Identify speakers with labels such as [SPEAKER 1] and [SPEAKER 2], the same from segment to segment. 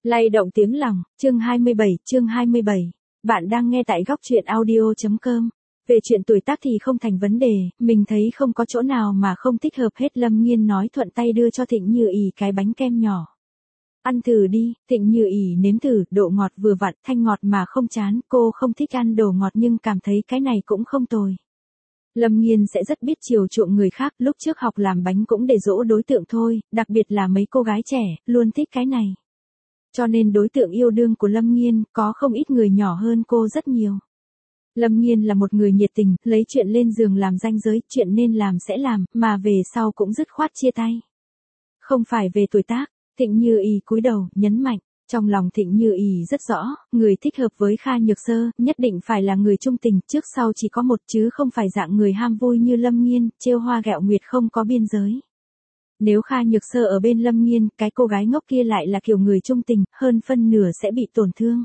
[SPEAKER 1] Lay động tiếng lòng, chương 27. Bạn đang nghe tại góc truyện audio.com. Về chuyện tuổi tác thì không thành vấn đề, mình thấy không có chỗ nào mà không thích hợp hết. Lâm Nghiên nói thuận tay đưa cho Thịnh Như ỉ cái bánh kem nhỏ. Ăn thử đi. Thịnh Như ỉ nếm thử, độ ngọt vừa vặn, thanh ngọt mà không chán. Cô không thích ăn đồ ngọt nhưng cảm thấy cái này cũng không tồi. Lâm Nghiên sẽ rất biết chiều chuộng người khác, lúc trước học làm bánh cũng để dỗ đối tượng thôi, đặc biệt là mấy cô gái trẻ, luôn thích cái này. Cho nên đối tượng yêu đương của Lâm Nghiên có không ít người nhỏ hơn cô rất nhiều. Lâm Nghiên là một người nhiệt tình, lấy chuyện lên giường làm ranh giới, chuyện nên làm sẽ làm, mà về sau cũng dứt khoát chia tay. Không phải về tuổi tác, Thịnh Như ỉ cúi đầu, nhấn mạnh. Trong lòng Thịnh Như ỉ rất rõ, người thích hợp với Kha Nhược Sơ, nhất định phải là người trung tình, trước sau chỉ có một chứ không phải dạng người ham vui như Lâm Nghiên, trêu hoa ghẹo nguyệt không có biên giới. Nếu Kha Nhược Sơ ở bên Lâm Nghiên, cái cô gái ngốc kia lại là kiểu người trung tình, hơn phân nửa sẽ bị tổn thương.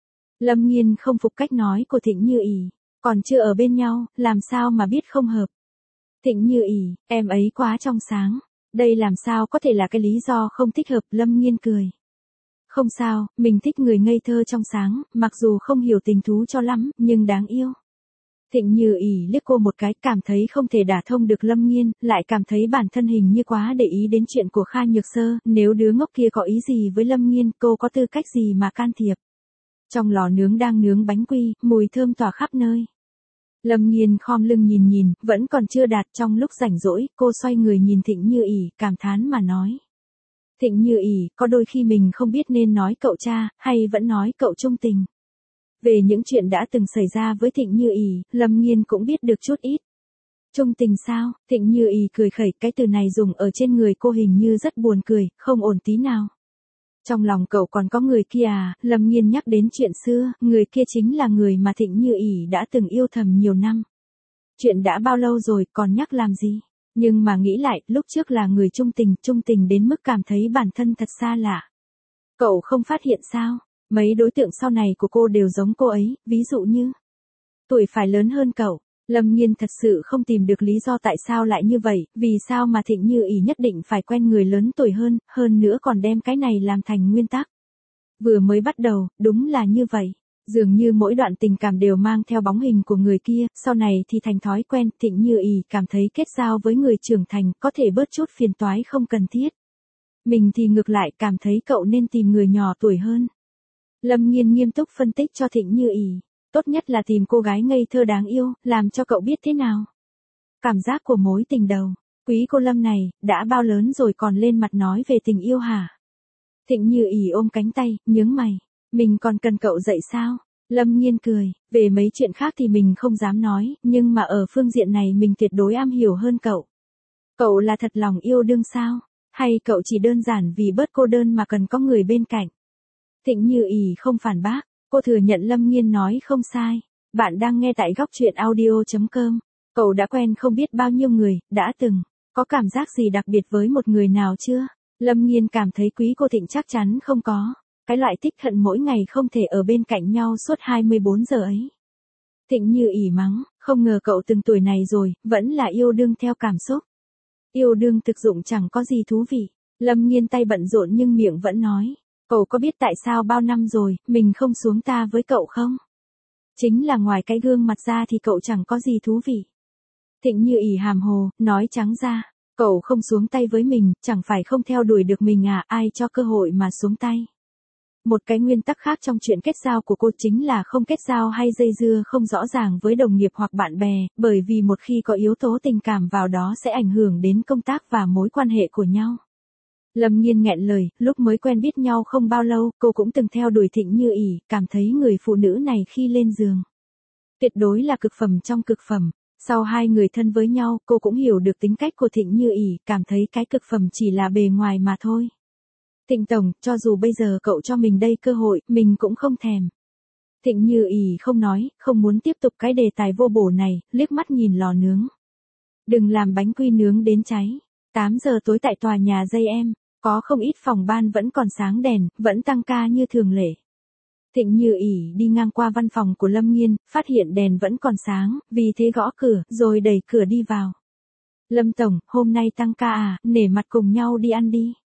[SPEAKER 1] Lâm Nghiên không phục cách nói của Thịnh Như ỉ, còn chưa ở bên nhau, làm sao mà biết không hợp. Thịnh Như ỉ, em ấy quá trong sáng, đây làm sao có thể là cái lý do không thích hợp. Lâm Nghiên cười. Không sao, mình thích người ngây thơ trong sáng, mặc dù không hiểu tình thú cho lắm, nhưng đáng yêu. Thịnh Như ỉ liếc cô một cái, cảm thấy không thể đả thông được Lâm Nghiên, lại cảm thấy bản thân hình như quá để ý đến chuyện của Kha Nhược Sơ, nếu đứa ngốc kia có ý gì với Lâm Nghiên, cô có tư cách gì mà can thiệp. Trong lò nướng đang nướng bánh quy, mùi thơm tỏa khắp nơi. Lâm Nghiên khom lưng nhìn, vẫn còn chưa đạt. Trong lúc rảnh rỗi, cô xoay người nhìn Thịnh Như ỉ, cảm thán mà nói. Thịnh Như ỉ, có đôi khi mình không biết nên nói cậu cha, hay vẫn nói cậu trung tình. Về những chuyện đã từng xảy ra với Thịnh Như ỉ, Lâm Nghiên cũng biết được chút ít. Trung tình sao? Thịnh Như ỉ cười khẩy, cái từ này dùng ở trên người cô hình như rất buồn cười, không ổn tí nào. Trong lòng cậu còn có người kia à? Lâm Nghiên nhắc đến chuyện xưa, người kia chính là người mà Thịnh Như ỉ đã từng yêu thầm nhiều năm. Chuyện đã bao lâu rồi, còn nhắc làm gì? Nhưng mà nghĩ lại, lúc trước là người trung tình đến mức cảm thấy bản thân thật xa lạ. Cậu không phát hiện sao? Mấy đối tượng sau này của cô đều giống cô ấy, ví dụ như tuổi phải lớn hơn cậu. Lâm Nghiên thật sự không tìm được lý do tại sao lại như vậy, vì sao mà Thịnh Như ỉ nhất định phải quen người lớn tuổi hơn nữa còn đem cái này làm thành nguyên tắc. Vừa mới bắt đầu, đúng là như vậy. Dường như mỗi đoạn tình cảm đều mang theo bóng hình của người kia, sau này thì thành thói quen. Thịnh Như ỉ cảm thấy kết giao với người trưởng thành có thể bớt chút phiền toái không cần thiết. Mình thì ngược lại cảm thấy cậu nên tìm người nhỏ tuổi hơn. Lâm Nghiên nghiêm túc phân tích cho Thịnh Như ỉ. Tốt nhất là tìm cô gái ngây thơ đáng yêu, làm cho cậu biết thế nào. Cảm giác của mối tình đầu. Quý cô Lâm này, đã bao lớn rồi còn lên mặt nói về tình yêu hả? Thịnh Như ỉ ôm cánh tay, nhướng mày. Mình còn cần cậu dạy sao? Lâm Nghiên cười, về mấy chuyện khác thì mình không dám nói, nhưng mà ở phương diện này mình tuyệt đối am hiểu hơn cậu. Cậu là thật lòng yêu đương sao? Hay cậu chỉ đơn giản vì bớt cô đơn mà cần có người bên cạnh? Thịnh Như ỉ không phản bác, cô thừa nhận Lâm Nghiên nói không sai. Bạn đang nghe tại góc truyện audio.com. Cậu đã quen không biết bao nhiêu người, đã từng có cảm giác gì đặc biệt với một người nào chưa? Lâm Nghiên cảm thấy quý cô Thịnh chắc chắn không có. Cái loại thích hận mỗi ngày không thể ở bên cạnh nhau suốt 24 giờ ấy. Thịnh Như ỉ mắng, không ngờ cậu từng tuổi này rồi, vẫn là yêu đương theo cảm xúc. Yêu đương thực dụng chẳng có gì thú vị. Lâm Nghiên tay bận rộn nhưng miệng vẫn nói. Cậu có biết tại sao bao năm rồi, mình không xuống ta với cậu không? Chính là ngoài cái gương mặt ra thì cậu chẳng có gì thú vị. Thịnh Như ỉ hàm hồ, nói trắng ra. Cậu không xuống tay với mình, chẳng phải không theo đuổi được mình à, ai cho cơ hội mà xuống tay. Một cái nguyên tắc khác trong chuyện kết giao của cô chính là không kết giao hay dây dưa không rõ ràng với đồng nghiệp hoặc bạn bè, bởi vì một khi có yếu tố tình cảm vào đó sẽ ảnh hưởng đến công tác và mối quan hệ của nhau. Lâm Nghiên nghẹn lời, lúc mới quen biết nhau không bao lâu, cô cũng từng theo đuổi Thịnh Như ỉ, cảm thấy người phụ nữ này khi lên giường tuyệt đối là cực phẩm trong cực phẩm. Sau hai người thân với nhau, cô cũng hiểu được tính cách của Thịnh Như ỉ, cảm thấy cái cực phẩm chỉ là bề ngoài mà thôi. Thịnh tổng, cho dù bây giờ cậu cho mình đây cơ hội, mình cũng không thèm. Thịnh Như ỉ không nói, không muốn tiếp tục cái đề tài vô bổ này, liếc mắt nhìn lò nướng. Đừng làm bánh quy nướng đến cháy. 8 giờ tối tại tòa nhà dây em, có không ít phòng ban vẫn còn sáng đèn, vẫn tăng ca như thường lệ. Thịnh Như ỉ đi ngang qua văn phòng của Lâm Nghiên, phát hiện đèn vẫn còn sáng, vì thế gõ cửa, rồi đẩy cửa đi vào. Lâm tổng, hôm nay tăng ca à, nể mặt cùng nhau đi ăn đi.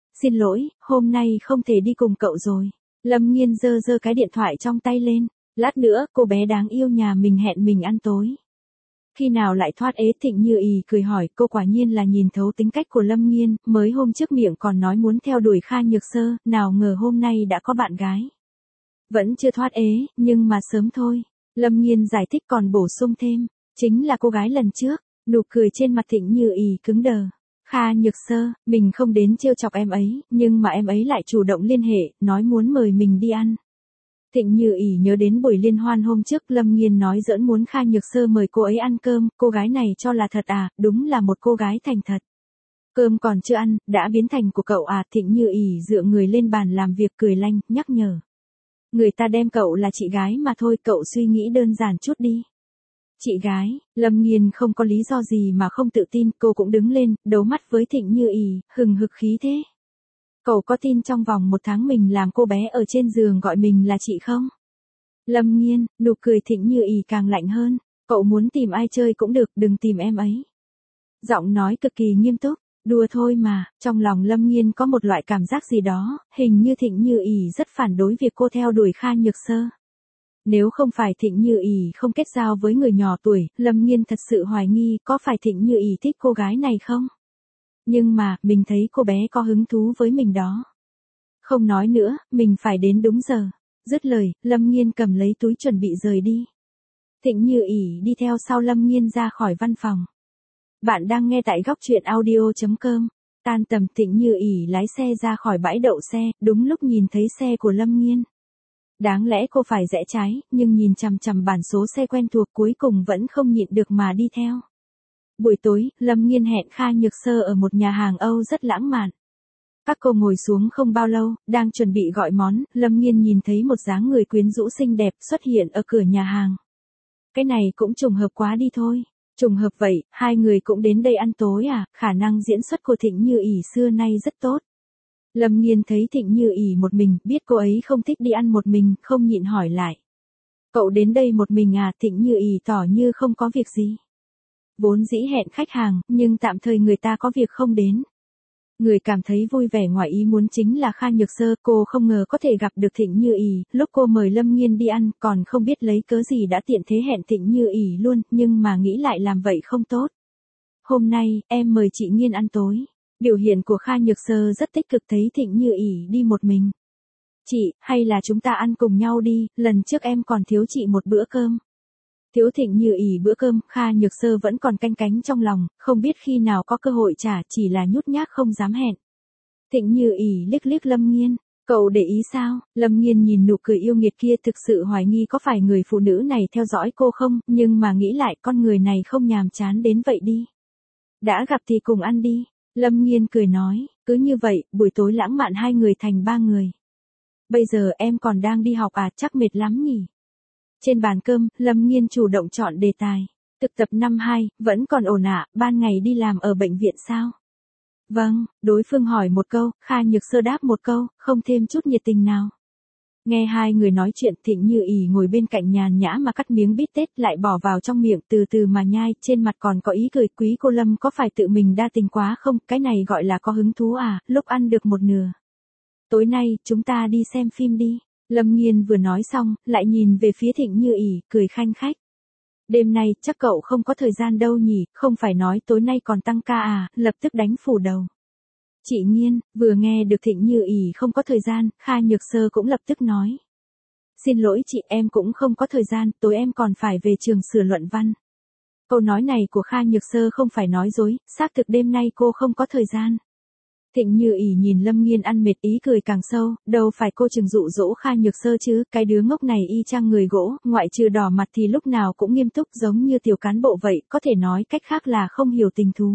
[SPEAKER 1] Xin lỗi, hôm nay không thể đi cùng cậu rồi. Lâm Nghiên giơ giơ cái điện thoại trong tay lên. Lát nữa, cô bé đáng yêu nhà mình hẹn mình ăn tối. Khi nào lại thoát ế? Thịnh Như Ý cười hỏi, cô quả nhiên là nhìn thấu tính cách của Lâm Nghiên, mới hôm trước miệng còn nói muốn theo đuổi Kha Nhược Sơ, nào ngờ hôm nay đã có bạn gái. Vẫn chưa thoát ế, nhưng mà sớm thôi. Lâm Nghiên giải thích còn bổ sung thêm, chính là cô gái lần trước. Nụ cười trên mặt Thịnh Như Ý cứng đờ. Kha Nhược Sơ, mình không đến trêu chọc em ấy, nhưng mà em ấy lại chủ động liên hệ, nói muốn mời mình đi ăn. Thịnh Như Ý nhớ đến buổi liên hoan hôm trước Lâm Nghiên nói giỡn muốn Kha Nhược Sơ mời cô ấy ăn cơm, cô gái này cho là thật à, đúng là một cô gái thành thật. Cơm còn chưa ăn, đã biến thành của cậu à? Thịnh Như Ý dựa người lên bàn làm việc cười lanh, nhắc nhở. Người ta đem cậu là chị gái mà thôi, cậu suy nghĩ đơn giản chút đi. Chị gái, Lâm Nghiên không có lý do gì mà không tự tin, cô cũng đứng lên, đấu mắt với Thịnh Như Ý, hừng hực khí thế. Cậu có tin trong vòng 1 tháng mình làm cô bé ở trên giường gọi mình là chị không? Lâm Nghiên, nụ cười Thịnh Như Ý càng lạnh hơn, cậu muốn tìm ai chơi cũng được, đừng tìm em ấy. Giọng nói cực kỳ nghiêm túc, đùa thôi mà, trong lòng Lâm Nghiên có một loại cảm giác gì đó, hình như Thịnh Như Ý rất phản đối việc cô theo đuổi Kha Nhược Sơ. Nếu không phải Thịnh Như Ý không kết giao với người nhỏ tuổi, Lâm Nghiên thật sự hoài nghi có phải Thịnh Như Ý thích cô gái này không? Nhưng mà, mình thấy cô bé có hứng thú với mình đó. Không nói nữa, mình phải đến đúng giờ. Dứt lời, Lâm Nghiên cầm lấy túi chuẩn bị rời đi. Thịnh Như Ý đi theo sau Lâm Nghiên ra khỏi văn phòng. Bạn đang nghe tại góc truyện audio.com. Tan tầm Thịnh Như Ý lái xe ra khỏi bãi đậu xe, đúng lúc nhìn thấy xe của Lâm Nghiên. Đáng lẽ cô phải rẽ trái, nhưng nhìn chằm chằm bản số xe quen thuộc cuối cùng vẫn không nhịn được mà đi theo. Buổi tối, Lâm Nghiên hẹn Kha Nhược Sơ ở một nhà hàng Âu rất lãng mạn. Các cô ngồi xuống không bao lâu, đang chuẩn bị gọi món, Lâm Nghiên nhìn thấy một dáng người quyến rũ xinh đẹp xuất hiện ở cửa nhà hàng. Cái này cũng trùng hợp quá đi thôi. Trùng hợp vậy, hai người cũng đến đây ăn tối à? Khả năng diễn xuất của Thịnh Như Ý xưa nay rất tốt. Lâm Nghiên thấy Thịnh Như Ý một mình, biết cô ấy không thích đi ăn một mình, không nhịn hỏi lại. Cậu đến đây một mình à? Thịnh Như Ý tỏ như không có việc gì. Vốn dĩ hẹn khách hàng, nhưng tạm thời người ta có việc không đến. Người cảm thấy vui vẻ ngoài ý muốn chính là Kha Nhược Sơ, cô không ngờ có thể gặp được Thịnh Như Ý, lúc cô mời Lâm Nghiên đi ăn, còn không biết lấy cớ gì đã tiện thế hẹn Thịnh Như Ý luôn, nhưng mà nghĩ lại làm vậy không tốt. Hôm nay, em mời chị Nghiên ăn tối. Biểu hiện của Kha Nhược Sơ rất tích cực thấy Thịnh Như Ý đi một mình. Chị, hay là chúng ta ăn cùng nhau đi, lần trước em còn thiếu chị một bữa cơm. Thiếu Thịnh Như Ý bữa cơm, Kha Nhược Sơ vẫn còn canh cánh trong lòng, không biết khi nào có cơ hội trả, chỉ là nhút nhát không dám hẹn. Thịnh Như Ý liếc liếc Lâm Nghiên, cậu để ý sao? Lâm Nghiên nhìn nụ cười yêu nghiệt kia thực sự hoài nghi có phải người phụ nữ này theo dõi cô không, nhưng mà nghĩ lại con người này không nhàm chán đến vậy đi. Đã gặp thì cùng ăn đi. Lâm Nghiên cười nói, cứ như vậy, buổi tối lãng mạn hai người thành 3 người. Bây giờ em còn đang đi học à, chắc mệt lắm nhỉ? Trên bàn cơm, Lâm Nghiên chủ động chọn đề tài. Thực tập năm 2, vẫn còn ổn ạ, ban ngày đi làm ở bệnh viện sao? Vâng, đối phương hỏi một câu, Kha Nhược Sơ đáp một câu, không thêm chút nhiệt tình nào. Nghe hai người nói chuyện, Thịnh Như Ý ngồi bên cạnh nhàn nhã mà cắt miếng bít tết lại bỏ vào trong miệng từ từ mà nhai, trên mặt còn có ý cười. Quý cô Lâm có phải tự mình đa tình quá không, cái này gọi là có hứng thú à, lúc ăn được một nửa. Tối nay, chúng ta đi xem phim đi. Lâm Nghiên vừa nói xong, lại nhìn về phía Thịnh Như Ý, cười khanh khách. Đêm nay, chắc cậu không có thời gian đâu nhỉ, không phải nói tối nay còn tăng ca à, lập tức đánh phủ đầu. Chị Nghiên, vừa nghe được Thịnh Như Ý không có thời gian, Kha Nhược Sơ cũng lập tức nói. Xin lỗi chị, em cũng không có thời gian, tối em còn phải về trường sửa luận văn. Câu nói này của Kha Nhược Sơ không phải nói dối, xác thực đêm nay cô không có thời gian. Thịnh Như Ý nhìn Lâm Nghiên ăn mệt ý cười càng sâu, đâu phải cô chừng dụ dỗ Kha Nhược Sơ chứ, cái đứa ngốc này y chang người gỗ, ngoại trừ đỏ mặt thì lúc nào cũng nghiêm túc giống như tiểu cán bộ vậy, có thể nói cách khác là không hiểu tình thú.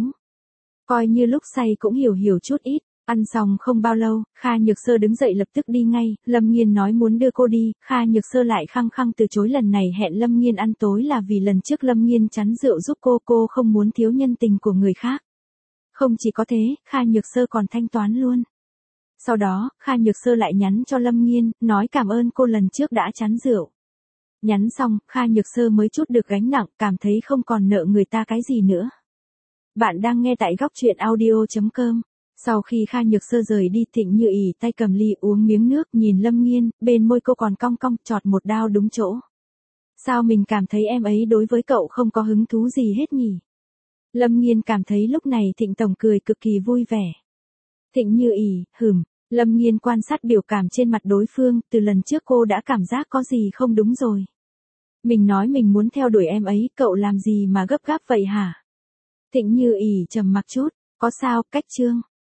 [SPEAKER 1] Coi như lúc say cũng hiểu chút ít. Ăn xong không bao lâu, Kha Nhược Sơ đứng dậy lập tức đi ngay, Lâm Nghiên nói muốn đưa cô đi, Kha Nhược Sơ lại khăng khăng từ chối, lần này hẹn Lâm Nghiên ăn tối là vì lần trước Lâm Nghiên chắn rượu giúp cô không muốn thiếu nhân tình của người khác. Không chỉ có thế, Kha Nhược Sơ còn thanh toán luôn. Sau đó, Kha Nhược Sơ lại nhắn cho Lâm Nghiên, nói cảm ơn cô lần trước đã chắn rượu. Nhắn xong, Kha Nhược Sơ mới chút được gánh nặng, cảm thấy không còn nợ người ta cái gì nữa. Bạn đang nghe tại góc truyện audio.com. Sau khi Kha Nhược Sơ rời đi, Thịnh Như ỉ tay cầm ly uống miếng nước, nhìn Lâm Nghiên, bên môi cô còn cong cong, chọt một đao đúng chỗ. Sao mình cảm thấy em ấy đối với cậu không có hứng thú gì hết nhỉ? Lâm Nghiên cảm thấy lúc này Thịnh tổng cười cực kỳ vui vẻ. Thịnh Như ỉ, Lâm Nghiên quan sát biểu cảm trên mặt đối phương, từ lần trước cô đã cảm giác có gì không đúng rồi. Mình nói mình muốn theo đuổi em ấy, cậu làm gì mà gấp gáp vậy hả? Thịnh Như ỉ trầm mặc chút, có sao, cách Trương.